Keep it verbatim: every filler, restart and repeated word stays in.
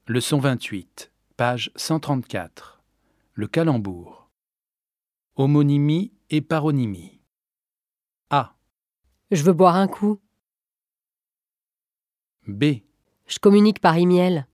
Leçon vingt-huit, page cent trente-quatre. Le calembour. Homonymie et paronymie. A. Je veux boire un coup. B. Je communique par email.